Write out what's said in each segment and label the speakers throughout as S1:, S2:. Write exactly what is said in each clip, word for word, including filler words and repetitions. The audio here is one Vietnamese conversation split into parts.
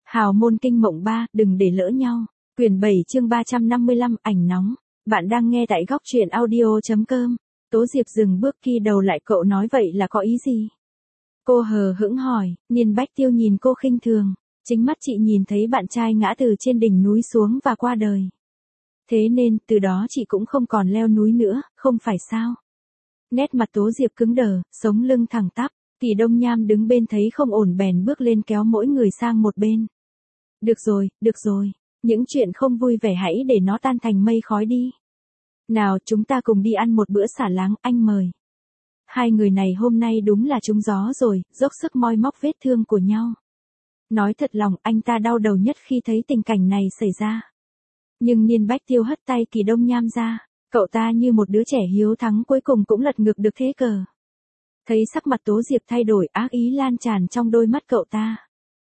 S1: Hào môn kinh mộng ba, đừng để lỡ nhau. Quyển bảy chương ba trăm năm mươi lăm, ảnh nóng. Bạn đang nghe tại góc truyện audio.com. Tố Diệp dừng bước khi đầu lại, cậu nói vậy là có ý gì? Cô hờ hững hỏi. Niên Bách Tiêu nhìn cô khinh thường. Chính mắt chị nhìn thấy bạn trai ngã từ trên đỉnh núi xuống và qua đời. Thế nên, từ đó chị cũng không còn leo núi nữa, không phải sao? Nét mặt Tố Diệp cứng đờ, sống lưng thẳng tắp. Kỳ Đông Nham đứng bên thấy không ổn bèn bước lên kéo mỗi người sang một bên. Được rồi, được rồi. Những chuyện không vui vẻ hãy để nó tan thành mây khói đi. Nào, chúng ta cùng đi ăn một bữa xả láng, anh mời. Hai người này hôm nay đúng là trúng gió rồi, dốc sức moi móc vết thương của nhau. Nói thật lòng, anh ta đau đầu nhất khi thấy tình cảnh này xảy ra. Nhưng Niên Bách Tiêu hất tay Kỳ Đông Nham ra. Cậu ta như một đứa trẻ hiếu thắng cuối cùng cũng lật ngược được thế cờ. Thấy sắc mặt Tố Diệp thay đổi, ác ý lan tràn trong đôi mắt cậu ta.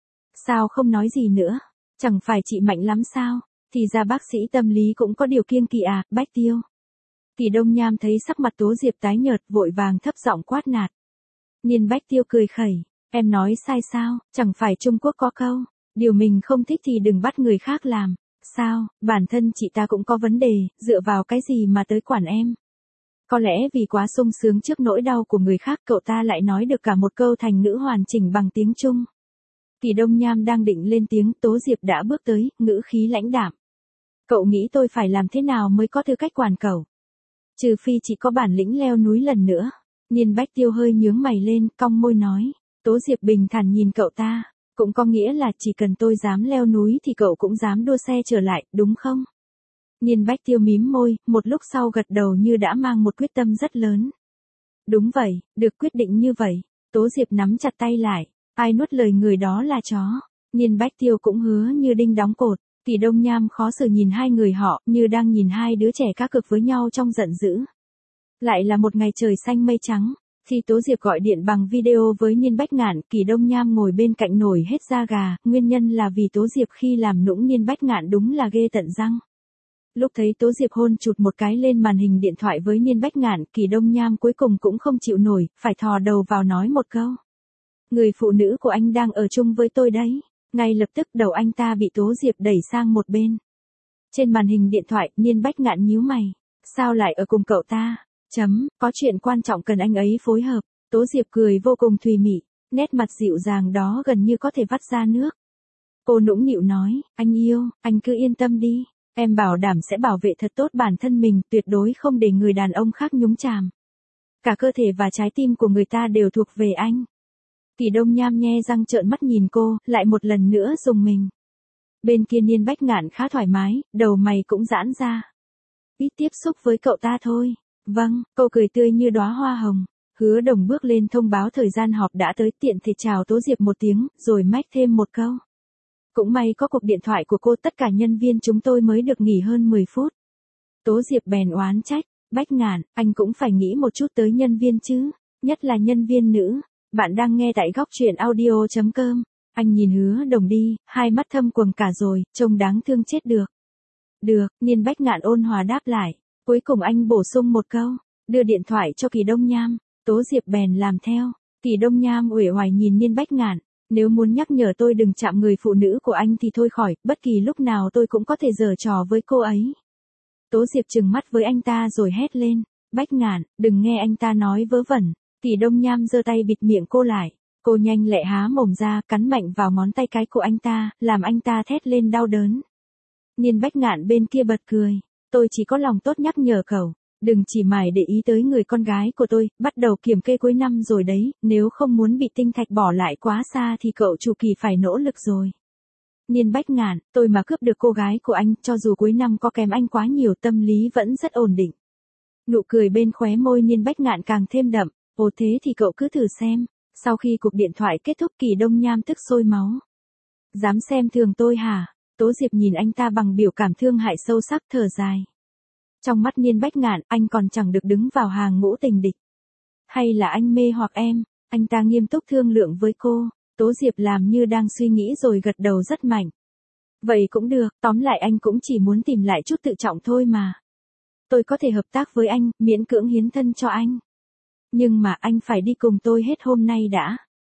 S1: Sao không nói gì nữa? Chẳng phải chị mạnh lắm sao? Thì ra bác sĩ tâm lý cũng có điều kiêng kỵ à, Bách Tiêu. Kỳ Đông Nham thấy sắc mặt Tố Diệp tái nhợt, vội vàng thấp giọng quát nạt. Niên Bách Tiêu cười khẩy. Em nói sai sao? Chẳng phải Trung Quốc có câu, điều mình không thích thì đừng bắt người khác làm. Sao, bản thân chị ta cũng có vấn đề, dựa vào cái gì mà tới quản em? Có lẽ vì quá sung sướng trước nỗi đau của người khác, cậu ta lại nói được cả một câu thành ngữ hoàn chỉnh bằng tiếng Trung. Kỳ Đông Nham đang định lên tiếng, Tố Diệp đã bước tới, ngữ khí lãnh đạm. Cậu nghĩ tôi phải làm thế nào mới có tư cách quản cậu? Trừ phi chỉ có bản lĩnh leo núi lần nữa. Niên Bách Tiêu hơi nhướng mày lên, cong môi nói. Tố Diệp bình thản nhìn cậu ta. Cũng có nghĩa là chỉ cần tôi dám leo núi thì cậu cũng dám đua xe trở lại, đúng không? Niên Bách Tiêu mím môi, một lúc sau gật đầu như đã mang một quyết tâm rất lớn. Đúng vậy, được quyết định như vậy. Tố Diệp nắm chặt tay lại. Ai nuốt lời người đó là chó. Niên Bách Tiêu cũng hứa như đinh đóng cột. Kỳ Đông Nham khó xử nhìn hai người họ như đang nhìn hai đứa trẻ cá cược với nhau trong giận dữ. Lại là một ngày trời xanh mây trắng. Khi Tố Diệp gọi điện bằng video với Niên Bách Ngạn, Kỳ Đông Nham ngồi bên cạnh nổi hết da gà, nguyên nhân là vì Tố Diệp khi làm nũng Niên Bách Ngạn đúng là ghê tận răng. Lúc thấy Tố Diệp hôn chụt một cái lên màn hình điện thoại với Niên Bách Ngạn, Kỳ Đông Nham cuối cùng cũng không chịu nổi, phải thò đầu vào nói một câu. Người phụ nữ của anh đang ở chung với tôi đấy. Ngay lập tức đầu anh ta bị Tố Diệp đẩy sang một bên. Trên màn hình điện thoại, Niên Bách Ngạn nhíu mày. Sao lại ở cùng cậu ta? Chấm, có chuyện quan trọng cần anh ấy phối hợp. Tố Diệp cười vô cùng thùy mị, nét mặt dịu dàng đó gần như có thể vắt ra nước. Cô nũng nịu nói, anh yêu, anh cứ yên tâm đi. Em bảo đảm sẽ bảo vệ thật tốt bản thân mình, tuyệt đối không để người đàn ông khác nhúng chàm. Cả cơ thể và trái tim của người ta đều thuộc về anh. Kỳ Đông Nham nhe răng trợn mắt nhìn cô, lại một lần nữa rùng mình. Bên kia Niên Bách Ngạn khá thoải mái, đầu mày cũng giãn ra. Ít tiếp xúc với cậu ta thôi. Vâng, cô cười tươi như đóa hoa hồng. Hứa Đồng bước lên thông báo thời gian họp đã tới, tiện thể chào Tố Diệp một tiếng, rồi mách thêm một câu. Cũng may có cuộc điện thoại của cô, tất cả nhân viên chúng tôi mới được nghỉ hơn mười phút. Tố Diệp bèn oán trách, Bách Ngạn, anh cũng phải nghĩ một chút tới nhân viên chứ, nhất là nhân viên nữ. Bạn đang nghe tại góc truyện audio.com. Anh nhìn Hứa Đồng đi, hai mắt thâm quầng cả rồi, trông đáng thương chết được. Được, Niên Bách Ngạn ôn hòa đáp lại. Cuối cùng anh bổ sung một câu, đưa điện thoại cho Kỳ Đông Nham. Tố Diệp bèn làm theo. Kỳ Đông Nham uể oải nhìn Niên Bách Ngạn. Nếu muốn nhắc nhở tôi đừng chạm người phụ nữ của anh thì thôi khỏi, bất kỳ lúc nào tôi cũng có thể giở trò với cô ấy. Tố Diệp trừng mắt với anh ta rồi hét lên. Bách Ngạn, đừng nghe anh ta nói vớ vẩn. Kỳ Đông Nham giơ tay bịt miệng cô lại. Cô nhanh lẹ há mồm ra, cắn mạnh vào ngón tay cái của anh ta, làm anh ta thét lên đau đớn. Niên Bách Ngạn bên kia bật cười. Tôi chỉ có lòng tốt nhắc nhở cậu, đừng chỉ mải để ý tới người con gái của tôi, bắt đầu kiểm kê cuối năm rồi đấy, nếu không muốn bị tinh thạch bỏ lại quá xa thì cậu chủ Kỳ phải nỗ lực rồi. Niên Bách Ngạn, tôi mà cướp được cô gái của anh, cho dù cuối năm có kém anh quá nhiều, tâm lý vẫn rất ổn định. Nụ cười bên khóe môi Niên Bách Ngạn càng thêm đậm. Ồ thế thì cậu cứ thử xem. Sau khi cuộc điện thoại kết thúc, Kỳ Đông Nham tức sôi máu. Dám xem thường tôi hả? Tố Diệp nhìn anh ta bằng biểu cảm thương hại sâu sắc, thở dài. Trong mắt Niên Bách Ngạn, anh còn chẳng được đứng vào hàng ngũ tình địch. Hay là anh mê hoặc em? Anh ta nghiêm túc thương lượng với cô. Tố Diệp làm như đang suy nghĩ rồi gật đầu rất mạnh. Vậy cũng được, tóm lại anh cũng chỉ muốn tìm lại chút tự trọng thôi mà. Tôi có thể hợp tác với anh, miễn cưỡng hiến thân cho anh. Nhưng mà anh phải đi cùng tôi hết hôm nay đã.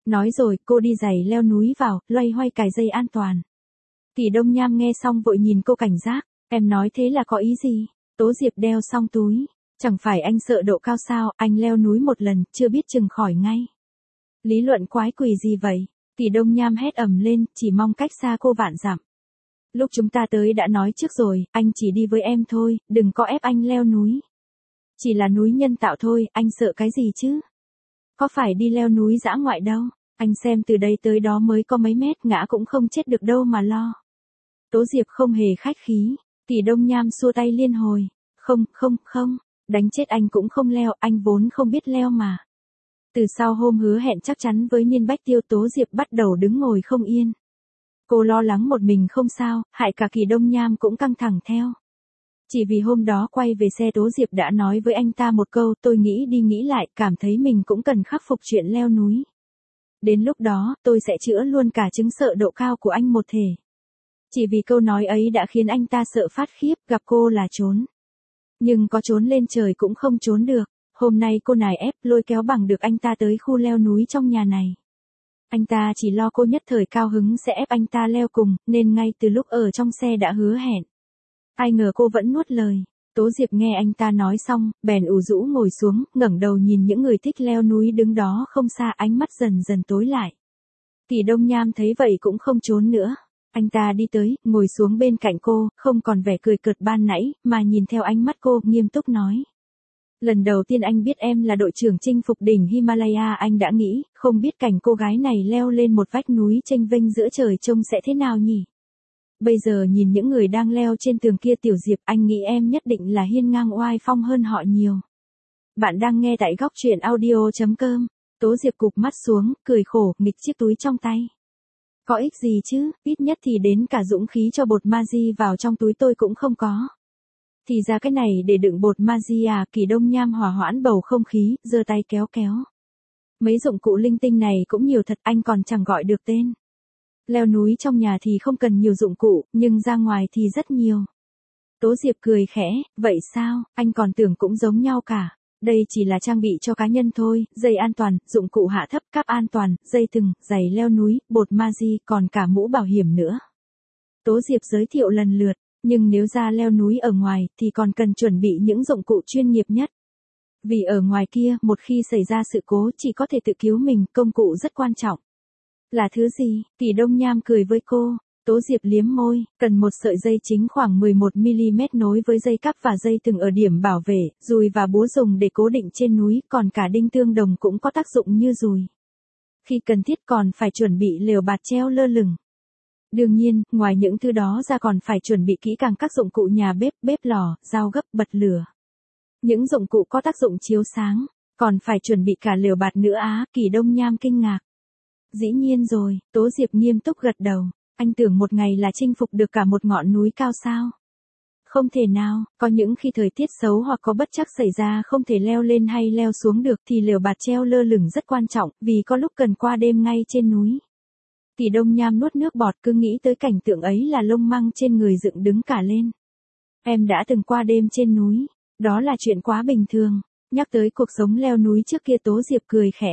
S1: Nói rồi, cô đi giày leo núi vào, loay hoay cài dây an toàn. Kỳ Đông Nham nghe xong vội nhìn cô cảnh giác, em nói thế là có ý gì? Tố Diệp đeo xong túi, chẳng phải anh sợ độ cao sao, anh leo núi một lần, chưa biết chừng khỏi ngay. Lý luận quái quỷ gì vậy? Kỳ Đông Nham hét ầm lên, chỉ mong cách xa cô vạn dặm. Lúc chúng ta tới đã nói trước rồi, anh chỉ đi với em thôi, đừng có ép anh leo núi. Chỉ là núi nhân tạo thôi, anh sợ cái gì chứ? Có phải đi leo núi dã ngoại đâu, anh xem từ đây tới đó mới có mấy mét, ngã cũng không chết được đâu mà lo. Tố Diệp không hề khách khí, Kỳ Đông Nham xua tay liên hồi, không, không, không, đánh chết anh cũng không leo, anh vốn không biết leo mà. Từ sau hôm hứa hẹn chắc chắn với Niên Bách Tiêu, Tố Diệp bắt đầu đứng ngồi không yên. Cô lo lắng một mình không sao, hại cả Kỳ Đông Nham cũng căng thẳng theo. Chỉ vì hôm đó quay về xe Tố Diệp đã nói với anh ta một câu, tôi nghĩ đi nghĩ lại, cảm thấy mình cũng cần khắc phục chuyện leo núi. Đến lúc đó, tôi sẽ chữa luôn cả chứng sợ độ cao của anh một thể. Chỉ vì câu nói ấy đã khiến anh ta sợ phát khiếp, gặp cô là trốn. Nhưng có trốn lên trời cũng không trốn được. Hôm nay cô nài ép lôi kéo bằng được anh ta tới khu leo núi trong nhà này. Anh ta chỉ lo cô nhất thời cao hứng sẽ ép anh ta leo cùng, nên ngay từ lúc ở trong xe đã hứa hẹn. Ai ngờ cô vẫn nuốt lời. Tố Diệp nghe anh ta nói xong, bèn ủ rũ ngồi xuống, ngẩng đầu nhìn những người thích leo núi đứng đó không xa, ánh mắt dần dần tối lại. Kỳ Đông Nham thấy vậy cũng không trốn nữa. Anh ta đi tới, ngồi xuống bên cạnh cô, không còn vẻ cười cợt ban nãy, mà nhìn theo ánh mắt cô, nghiêm túc nói. Lần đầu tiên anh biết em là đội trưởng chinh phục đỉnh Himalaya, anh đã nghĩ, không biết cảnh cô gái này leo lên một vách núi chênh vênh giữa trời trông sẽ thế nào nhỉ? Bây giờ nhìn những người đang leo trên tường kia, Tiểu Diệp, anh nghĩ em nhất định là hiên ngang oai phong hơn họ nhiều. Bạn đang nghe tại góc truyện audio chấm com. Tố Diệp cụp mắt xuống, cười khổ, nghịch chiếc túi trong tay. Có ích gì chứ, ít nhất thì đến cả dũng khí cho bột Magi vào trong túi tôi cũng không có. Thì ra cái này để đựng bột Magi à? Kỳ Đông Nham hòa hoãn bầu không khí, giơ tay kéo kéo. Mấy dụng cụ linh tinh này cũng nhiều thật, anh còn chẳng gọi được tên. Leo núi trong nhà thì không cần nhiều dụng cụ, nhưng ra ngoài thì rất nhiều. Tố Diệp cười khẽ, vậy sao, anh còn tưởng cũng giống nhau cả. Đây chỉ là trang bị cho cá nhân thôi, dây an toàn, dụng cụ hạ thấp, cáp an toàn, dây thừng, giày leo núi, bột Magi, còn cả mũ bảo hiểm nữa. Tố Diệp giới thiệu lần lượt, nhưng nếu ra leo núi ở ngoài thì còn cần chuẩn bị những dụng cụ chuyên nghiệp nhất. Vì ở ngoài kia, một khi xảy ra sự cố chỉ có thể tự cứu mình, công cụ rất quan trọng. Là thứ gì? Kỳ Đông Nham cười với cô. Tố Diệp liếm môi, cần một sợi dây chính khoảng mười một mi-li-mét nối với dây cáp và dây thừng ở điểm bảo vệ, dùi và búa dùng để cố định trên núi, còn cả đinh tương đồng cũng có tác dụng như dùi. Khi cần thiết còn phải chuẩn bị lều bạt treo lơ lửng. Đương nhiên, ngoài những thứ đó ra còn phải chuẩn bị kỹ càng các dụng cụ nhà bếp, bếp lò, dao gấp, bật lửa. Những dụng cụ có tác dụng chiếu sáng, còn phải chuẩn bị cả lều bạt nữa á, Kỳ Đông Nham kinh ngạc. Dĩ nhiên rồi, Tố Diệp nghiêm túc gật đầu. Anh tưởng một ngày là chinh phục được cả một ngọn núi cao sao? Không thể nào, có những khi thời tiết xấu hoặc có bất trắc xảy ra không thể leo lên hay leo xuống được thì lều bạt treo lơ lửng rất quan trọng, vì có lúc cần qua đêm ngay trên núi. Kỳ Đông Nham nuốt nước bọt, cứ nghĩ tới cảnh tượng ấy là lông măng trên người dựng đứng cả lên. Em đã từng qua đêm trên núi, đó là chuyện quá bình thường. Nhắc tới cuộc sống leo núi trước kia, Tố Diệp cười khẽ.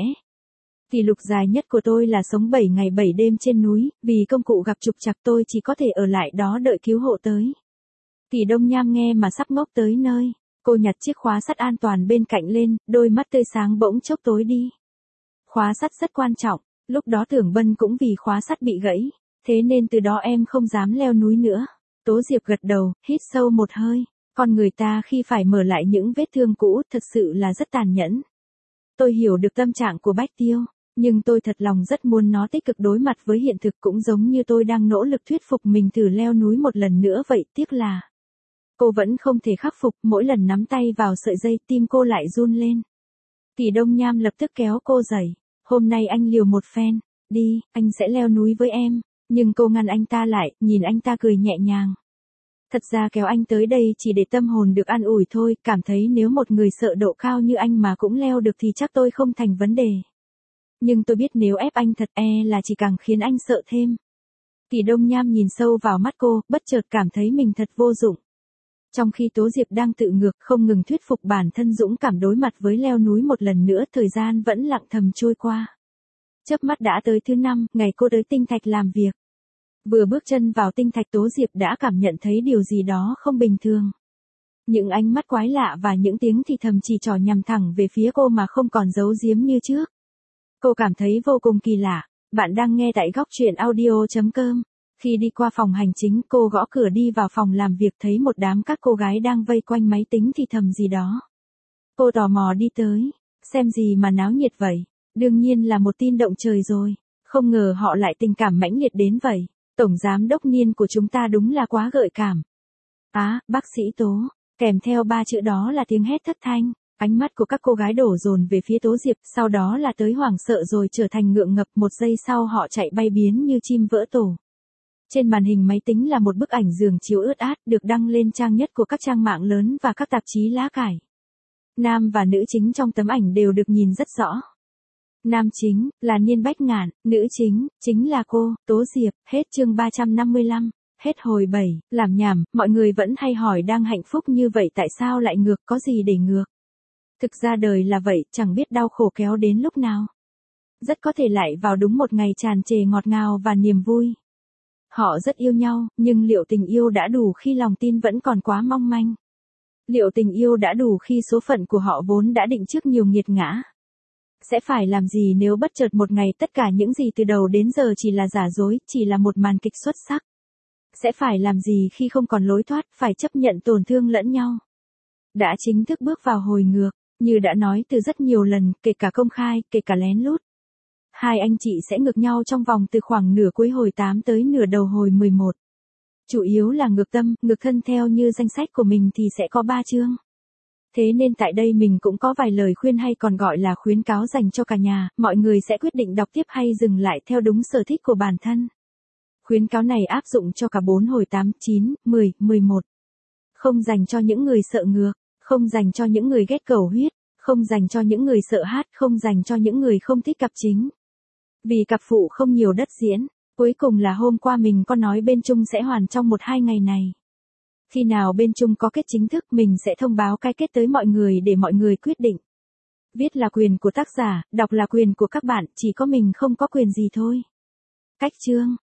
S1: Kỷ lục dài nhất của tôi là sống bảy ngày bảy đêm trên núi, vì công cụ gặp trục trặc tôi chỉ có thể ở lại đó đợi cứu hộ tới. Kỳ Đông Nham nghe mà sắp ngốc tới nơi, cô nhặt chiếc khóa sắt an toàn bên cạnh lên, đôi mắt tươi sáng bỗng chốc tối đi. Khóa sắt rất quan trọng, lúc đó Tưởng Bân cũng vì khóa sắt bị gãy, thế nên từ đó em không dám leo núi nữa. Tố Diệp gật đầu, hít sâu một hơi, con người ta khi phải mở lại những vết thương cũ thật sự là rất tàn nhẫn. Tôi hiểu được tâm trạng của Bách Tiêu. Nhưng tôi thật lòng rất muốn nó tích cực đối mặt với hiện thực, cũng giống như tôi đang nỗ lực thuyết phục mình thử leo núi một lần nữa vậy, tiếc là cô vẫn không thể khắc phục, mỗi lần nắm tay vào sợi dây tim cô lại run lên. Kỳ Đông Nham lập tức kéo cô dậy, hôm nay anh liều một phen, đi, anh sẽ leo núi với em, nhưng cô ngăn anh ta lại, nhìn anh ta cười nhẹ nhàng. Thật ra kéo anh tới đây chỉ để tâm hồn được an ủi thôi, cảm thấy nếu một người sợ độ cao như anh mà cũng leo được thì chắc tôi không thành vấn đề. Nhưng tôi biết nếu ép anh thật e là chỉ càng khiến anh sợ thêm. Kỳ Đông Nham nhìn sâu vào mắt cô, bất chợt cảm thấy mình thật vô dụng. Trong khi Tố Diệp đang tự ngược không ngừng thuyết phục bản thân dũng cảm đối mặt với leo núi một lần nữa, thời gian vẫn lặng thầm trôi qua. Chớp mắt đã tới thứ năm, ngày cô tới tinh thạch làm việc. Vừa bước chân vào tinh thạch Tố Diệp đã cảm nhận thấy điều gì đó không bình thường. Những ánh mắt quái lạ và những tiếng thì thầm chỉ trỏ nhằm thẳng về phía cô mà không còn giấu giếm như trước. Cô cảm thấy vô cùng kỳ lạ. Bạn đang nghe tại góc truyện audio.com. Khi đi qua phòng hành chính, cô gõ cửa đi vào phòng làm việc thấy một đám các cô gái đang vây quanh máy tính thì thầm gì đó. Cô tò mò đi tới, xem gì mà náo nhiệt vậy. Đương nhiên là một tin động trời rồi. Không ngờ họ lại tình cảm mãnh liệt đến vậy. Tổng giám đốc Niên của chúng ta đúng là quá gợi cảm. Á, à, bác sĩ Tố. Kèm theo ba chữ đó là tiếng hét thất thanh. Ánh mắt của các cô gái đổ dồn về phía Tố Diệp, sau đó là tới hoảng sợ rồi trở thành ngượng ngập, một giây sau họ chạy bay biến như chim vỡ tổ. Trên màn hình máy tính là một bức ảnh giường chiếu ướt át được đăng lên trang nhất của các trang mạng lớn và các tạp chí lá cải. Nam và nữ chính trong tấm ảnh đều được nhìn rất rõ. Nam chính là Niên Bách Ngạn, nữ chính chính là cô, Tố Diệp. Hết chương ba trăm năm mươi lăm. Hết hồi bảy, làm nhảm, mọi người vẫn hay hỏi đang hạnh phúc như vậy tại sao lại ngược, có gì để ngược. Thực ra đời là vậy, chẳng biết đau khổ kéo đến lúc nào. Rất có thể lại vào đúng một ngày tràn trề ngọt ngào và niềm vui. Họ rất yêu nhau, nhưng liệu tình yêu đã đủ khi lòng tin vẫn còn quá mong manh? Liệu tình yêu đã đủ khi số phận của họ vốn đã định trước nhiều nghiệt ngã? Sẽ phải làm gì nếu bất chợt một ngày tất cả những gì từ đầu đến giờ chỉ là giả dối, chỉ là một màn kịch xuất sắc? Sẽ phải làm gì khi không còn lối thoát, phải chấp nhận tổn thương lẫn nhau? Đã chính thức bước vào hồi ngược, như đã nói từ rất nhiều lần, kể cả công khai, kể cả lén lút. Hai anh chị sẽ ngược nhau trong vòng từ khoảng nửa cuối hồi tám tới nửa đầu hồi mười một. Chủ yếu là ngược tâm, ngược thân theo như danh sách của mình thì sẽ có ba chương. Thế nên tại đây mình cũng có vài lời khuyên hay còn gọi là khuyến cáo dành cho cả nhà, mọi người sẽ quyết định đọc tiếp hay dừng lại theo đúng sở thích của bản thân. Khuyến cáo này áp dụng cho cả bốn hồi tám, chín, mười, mười một. Không dành cho những người sợ ngược, không dành cho những người ghét cầu huyết, không dành cho những người sợ hát, không dành cho những người không thích cặp chính. Vì cặp phụ không nhiều đất diễn, cuối cùng là hôm qua mình có nói bên Trung sẽ hoàn trong một hai ngày này. Khi nào bên Trung có kết chính thức mình sẽ thông báo cái kết tới mọi người để mọi người quyết định. Viết là quyền của tác giả, đọc là quyền của các bạn, chỉ có mình không có quyền gì thôi. Cách chương,